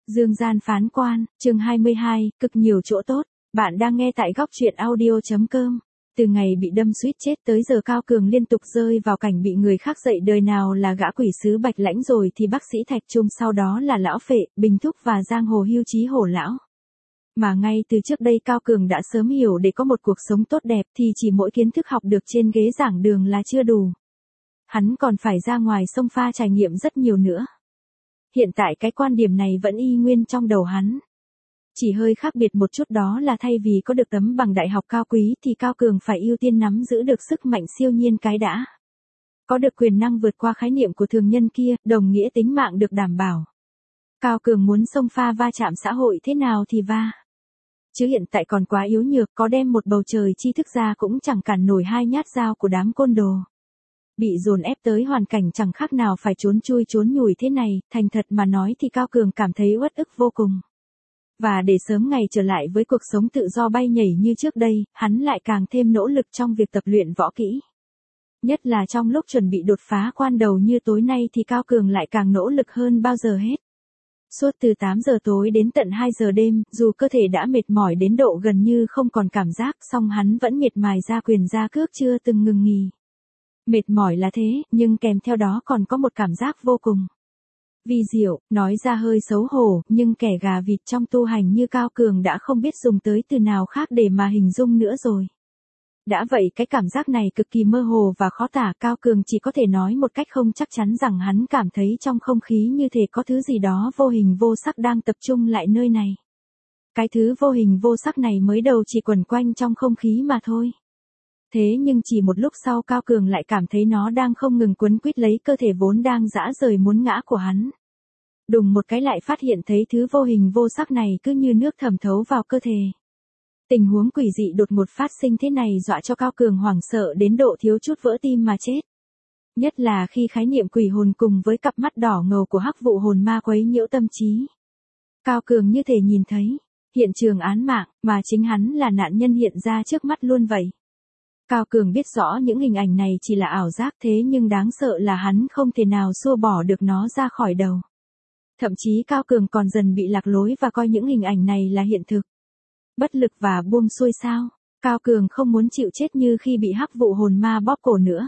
Dương gian phán quan, chương 22, cực nhiều chỗ tốt. Bạn đang nghe tại góc truyện audio.com. Từ ngày bị đâm suýt chết tới giờ Cao Cường liên tục rơi vào cảnh bị người khác dạy đời nào là gã quỷ sứ Bạch Lãnh rồi thì bác sĩ Thạch Trung, sau đó là Lão Phệ, Bình Thúc và giang hồ hưu trí Hổ Lão. Mà ngay từ trước đây Cao Cường đã sớm hiểu để có một cuộc sống tốt đẹp thì chỉ mỗi kiến thức học được trên ghế giảng đường là chưa đủ. Hắn còn phải ra ngoài sông pha trải nghiệm rất nhiều nữa. Hiện tại cái quan điểm này vẫn y nguyên trong đầu hắn. Chỉ hơi khác biệt một chút đó là thay vì có được tấm bằng đại học cao quý thì Cao Cường phải ưu tiên nắm giữ được sức mạnh siêu nhiên cái đã. Có được quyền năng vượt qua khái niệm của thường nhân kia, đồng nghĩa tính mạng được đảm bảo. Cao Cường muốn xông pha va chạm xã hội thế nào thì va. Chứ hiện tại còn quá yếu nhược, có đem một bầu trời tri thức ra cũng chẳng cản nổi hai nhát dao của đám côn đồ. Bị dồn ép tới hoàn cảnh chẳng khác nào phải trốn chui trốn nhủi thế này, thành thật mà nói thì Cao Cường cảm thấy uất ức vô cùng. Và để sớm ngày trở lại với cuộc sống tự do bay nhảy như trước đây, hắn lại càng thêm nỗ lực trong việc tập luyện võ kỹ. Nhất là trong lúc chuẩn bị đột phá quan đầu như tối nay thì Cao Cường lại càng nỗ lực hơn bao giờ hết. Suốt từ 8 giờ tối đến tận 2 giờ đêm, dù cơ thể đã mệt mỏi đến độ gần như không còn cảm giác, song hắn vẫn miệt mài ra quyền ra cước chưa từng ngừng nghỉ. Mệt mỏi là thế, nhưng kèm theo đó còn có một cảm giác vô cùng vi diệu, nói ra hơi xấu hổ, nhưng kẻ gà vịt trong tu hành như Cao Cường đã không biết dùng tới từ nào khác để mà hình dung nữa rồi. Đã vậy cái cảm giác này cực kỳ mơ hồ và khó tả, Cao Cường chỉ có thể nói một cách không chắc chắn rằng hắn cảm thấy trong không khí như thể có thứ gì đó vô hình vô sắc đang tập trung lại nơi này. Cái thứ vô hình vô sắc này mới đầu chỉ quẩn quanh trong không khí mà thôi. Thế nhưng chỉ một lúc sau Cao Cường lại cảm thấy nó đang không ngừng quấn quýt lấy cơ thể vốn đang rã rời muốn ngã của hắn. Đùng một cái lại phát hiện thấy thứ vô hình vô sắc này cứ như nước thẩm thấu vào cơ thể. Tình huống quỷ dị đột ngột phát sinh thế này dọa cho Cao Cường hoảng sợ đến độ thiếu chút vỡ tim mà chết. Nhất là khi khái niệm quỷ hồn cùng với cặp mắt đỏ ngầu của hắc vụ hồn ma quấy nhiễu tâm trí. Cao Cường như thể nhìn thấy hiện trường án mạng mà chính hắn là nạn nhân hiện ra trước mắt luôn vậy. Cao Cường biết rõ những hình ảnh này chỉ là ảo giác, thế nhưng đáng sợ là hắn không thể nào xua bỏ được nó ra khỏi đầu. Thậm chí Cao Cường còn dần bị lạc lối và coi những hình ảnh này là hiện thực. Bất lực và buông xuôi sao, Cao Cường không muốn chịu chết như khi bị hắc vụ hồn ma bóp cổ nữa.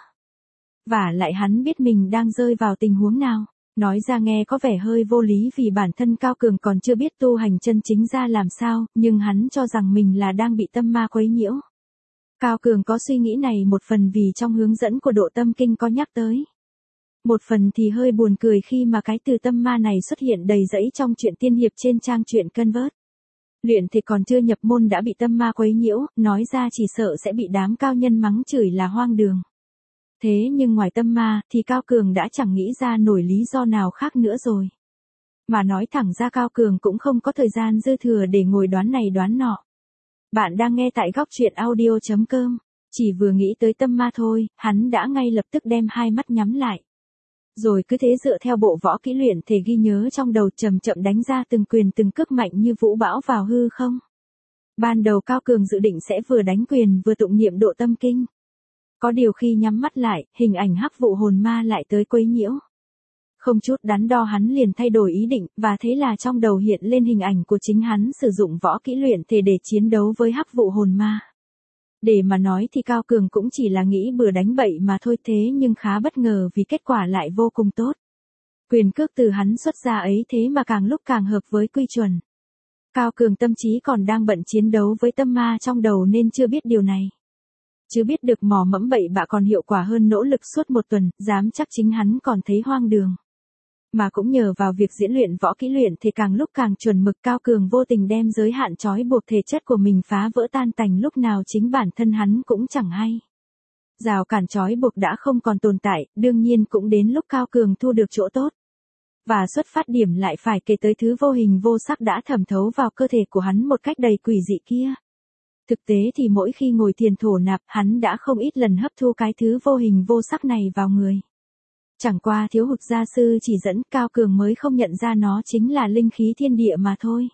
Và lại hắn biết mình đang rơi vào tình huống nào, nói ra nghe có vẻ hơi vô lý vì bản thân Cao Cường còn chưa biết tu hành chân chính ra làm sao, nhưng hắn cho rằng mình là đang bị tâm ma quấy nhiễu. Cao Cường có suy nghĩ này một phần vì trong hướng dẫn của Độ Tâm Kinh có nhắc tới. Một phần thì hơi buồn cười khi mà cái từ tâm ma này xuất hiện đầy rẫy trong truyện tiên hiệp trên trang truyện Convert. Luyện thì còn chưa nhập môn đã bị tâm ma quấy nhiễu, nói ra chỉ sợ sẽ bị đám cao nhân mắng chửi là hoang đường. Thế nhưng ngoài tâm ma thì Cao Cường đã chẳng nghĩ ra nổi lý do nào khác nữa rồi. Mà nói thẳng ra Cao Cường cũng không có thời gian dư thừa để ngồi đoán này đoán nọ. Bạn đang nghe tại góc truyện audio.com. Chỉ vừa nghĩ tới tâm ma thôi, hắn đã ngay lập tức đem hai mắt nhắm lại. Rồi cứ thế dựa theo bộ võ kỹ luyện thể ghi nhớ trong đầu chậm chậm đánh ra từng quyền từng cước mạnh như vũ bão vào hư không. Ban đầu Cao Cường dự định sẽ vừa đánh quyền vừa tụng niệm Độ Tâm Kinh. Có điều khi nhắm mắt lại, hình ảnh hắc vụ hồn ma lại tới quấy nhiễu. Không chút đắn đo hắn liền thay đổi ý định, và thế là trong đầu hiện lên hình ảnh của chính hắn sử dụng võ kỹ luyện thể để chiến đấu với hắc vụ hồn ma. Để mà nói thì Cao Cường cũng chỉ là nghĩ bừa đánh bậy mà thôi, thế nhưng khá bất ngờ vì kết quả lại vô cùng tốt. Quyền cước từ hắn xuất ra ấy thế mà càng lúc càng hợp với quy chuẩn. Cao Cường tâm trí còn đang bận chiến đấu với tâm ma trong đầu nên chưa biết điều này. Chứ biết được mò mẫm bậy bạ còn hiệu quả hơn nỗ lực suốt một tuần, dám chắc chính hắn còn thấy hoang đường. Mà cũng nhờ vào việc diễn luyện võ kỹ luyện thì càng lúc càng chuẩn mực, Cao Cường vô tình đem giới hạn trói buộc thể chất của mình phá vỡ tan tành lúc nào chính bản thân hắn cũng chẳng hay. Rào cản trói buộc đã không còn tồn tại, đương nhiên cũng đến lúc Cao Cường thu được chỗ tốt. Và xuất phát điểm lại phải kể tới thứ vô hình vô sắc đã thẩm thấu vào cơ thể của hắn một cách đầy quỷ dị kia. Thực tế thì mỗi khi ngồi thiền thổ nạp, hắn đã không ít lần hấp thu cái thứ vô hình vô sắc này vào người. Chẳng qua thiếu hụt gia sư chỉ dẫn, Cao Cường mới không nhận ra nó chính là linh khí thiên địa mà thôi.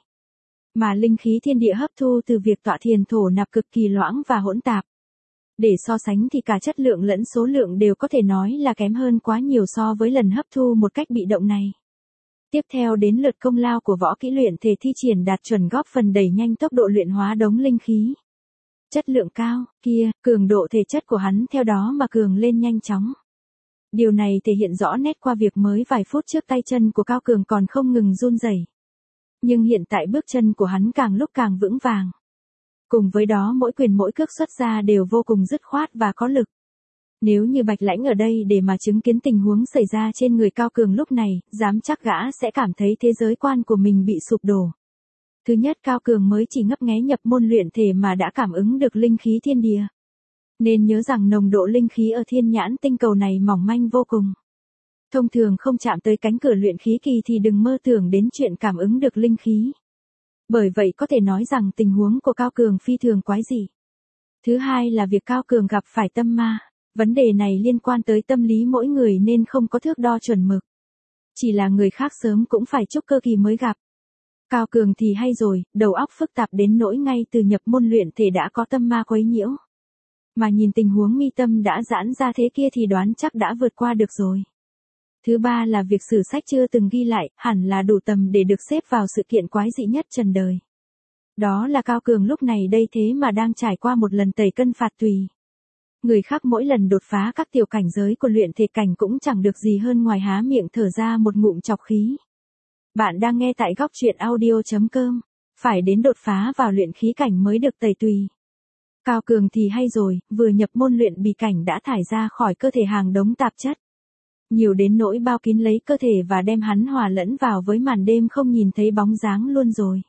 Mà linh khí thiên địa hấp thu từ việc tọa thiền thổ nạp cực kỳ loãng và hỗn tạp. Để so sánh thì cả chất lượng lẫn số lượng đều có thể nói là kém hơn quá nhiều so với lần hấp thu một cách bị động này. Tiếp theo đến lượt công lao của võ kỹ luyện thể thi triển đạt chuẩn góp phần đẩy nhanh tốc độ luyện hóa đống linh khí. Chất lượng cao, kia, cường độ thể chất của hắn theo đó mà cường lên nhanh chóng. Điều này thể hiện rõ nét qua việc mới vài phút trước tay chân của Cao Cường còn không ngừng run rẩy. Nhưng hiện tại bước chân của hắn càng lúc càng vững vàng. Cùng với đó mỗi quyền mỗi cước xuất ra đều vô cùng dứt khoát và có lực. Nếu như Bạch Lãnh ở đây để mà chứng kiến tình huống xảy ra trên người Cao Cường lúc này, dám chắc gã sẽ cảm thấy thế giới quan của mình bị sụp đổ. Thứ nhất, Cao Cường mới chỉ ngấp nghé nhập môn luyện thể mà đã cảm ứng được linh khí thiên địa. Nên nhớ rằng nồng độ linh khí ở thiên nhãn tinh cầu này mỏng manh vô cùng. Thông thường không chạm tới cánh cửa luyện khí kỳ thì đừng mơ tưởng đến chuyện cảm ứng được linh khí. Bởi vậy có thể nói rằng tình huống của Cao Cường phi thường quái dị. Thứ hai là việc Cao Cường gặp phải tâm ma. Vấn đề này liên quan tới tâm lý mỗi người nên không có thước đo chuẩn mực. Chỉ là người khác sớm cũng phải trúc cơ kỳ mới gặp. Cao Cường thì hay rồi, đầu óc phức tạp đến nỗi ngay từ nhập môn luyện thể đã có tâm ma quấy nhiễu. Mà nhìn tình huống mi tâm đã giãn ra thế kia thì đoán chắc đã vượt qua được rồi. Thứ ba là việc sử sách chưa từng ghi lại, hẳn là đủ tầm để được xếp vào sự kiện quái dị nhất trần đời. Đó là Cao Cường lúc này đây thế mà đang trải qua một lần tẩy cân phạt tùy. Người khác mỗi lần đột phá các tiểu cảnh giới của luyện thể cảnh cũng chẳng được gì hơn ngoài há miệng thở ra một ngụm trọc khí. Bạn đang nghe tại góc truyện audio.com. Phải đến đột phá vào luyện khí cảnh mới được tẩy tùy. Cao Cường thì hay rồi, vừa nhập môn luyện bì cảnh đã thải ra khỏi cơ thể hàng đống tạp chất. Nhiều đến nỗi bao kín lấy cơ thể và đem hắn hòa lẫn vào với màn đêm không nhìn thấy bóng dáng luôn rồi.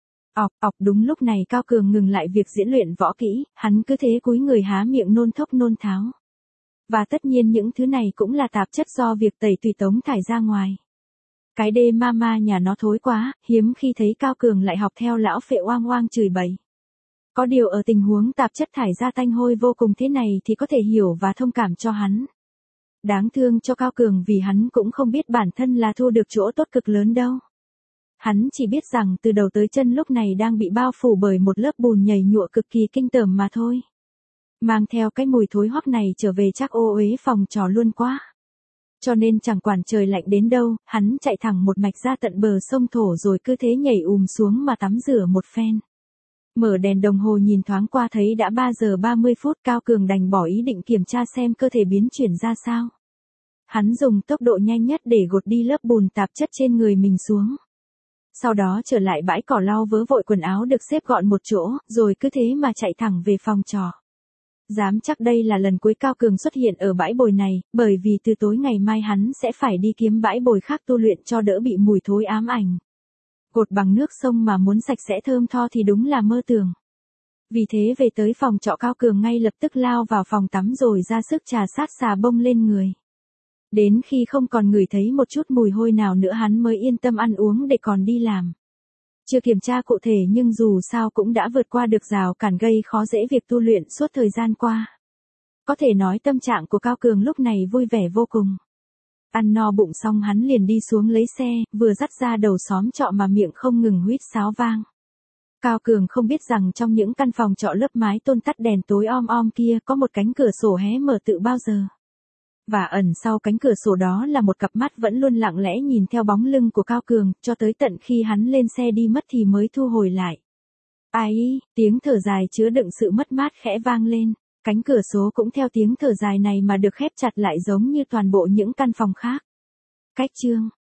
Đúng lúc này Cao Cường ngừng lại việc diễn luyện võ kỹ, hắn cứ thế cúi người há miệng nôn thốc nôn tháo. Và tất nhiên những thứ này cũng là tạp chất do việc tẩy tùy tống thải ra ngoài. Cái đê ma nhà nó thối quá, hiếm khi thấy Cao Cường lại học theo lão phệ oang oang chửi bậy. Có điều ở tình huống tạp chất thải ra tanh hôi vô cùng thế này thì có thể hiểu và thông cảm cho hắn. Đáng thương cho Cao Cường vì hắn cũng không biết bản thân là thu được chỗ tốt cực lớn đâu. Hắn chỉ biết rằng từ đầu tới chân lúc này đang bị bao phủ bởi một lớp bùn nhầy nhụa cực kỳ kinh tởm mà thôi. Mang theo cái mùi thối hoắc này trở về chắc ô uế phòng trò luôn quá. Cho nên chẳng quản trời lạnh đến đâu, hắn chạy thẳng một mạch ra tận bờ sông Thổ rồi cứ thế nhảy xuống mà tắm rửa một phen. Mở đèn đồng hồ nhìn thoáng qua thấy đã 3 giờ 30 phút Cao Cường đành bỏ ý định kiểm tra xem cơ thể biến chuyển ra sao. Hắn dùng tốc độ nhanh nhất để gột đi lớp bùn tạp chất trên người mình xuống. Sau đó trở lại bãi cỏ lau vớ vội quần áo được xếp gọn một chỗ, rồi cứ thế mà chạy thẳng về phòng trọ. Dám chắc đây là lần cuối Cao Cường xuất hiện ở bãi bồi này, bởi vì từ tối ngày mai hắn sẽ phải đi kiếm bãi bồi khác tu luyện cho đỡ bị mùi thối ám ảnh. Gột bằng nước sông mà muốn sạch sẽ thơm tho thì đúng là mơ tưởng. Vì thế về tới phòng trọ Cao Cường ngay lập tức lao vào phòng tắm rồi ra sức trà sát xà bông lên người. Đến khi không còn ngửi thấy một chút mùi hôi nào nữa hắn mới yên tâm ăn uống để còn đi làm. Chưa kiểm tra cụ thể nhưng dù sao cũng đã vượt qua được rào cản gây khó dễ việc tu luyện suốt thời gian qua. Có thể nói tâm trạng của Cao Cường lúc này vui vẻ vô cùng. Ăn no bụng xong hắn liền đi xuống lấy xe, vừa dắt ra đầu xóm trọ mà miệng không ngừng huýt sáo vang. Cao Cường không biết rằng trong những căn phòng trọ lớp mái tôn tắt đèn tối om kia có một cánh cửa sổ hé mở tự bao giờ. Và ẩn sau cánh cửa sổ đó là một cặp mắt vẫn luôn lặng lẽ nhìn theo bóng lưng của Cao Cường, cho tới tận khi hắn lên xe đi mất thì mới thu hồi lại. Ai, tiếng thở dài chứa đựng sự mất mát khẽ vang lên, cánh cửa sổ cũng theo tiếng thở dài này mà được khép chặt lại giống như toàn bộ những căn phòng khác. Cách chương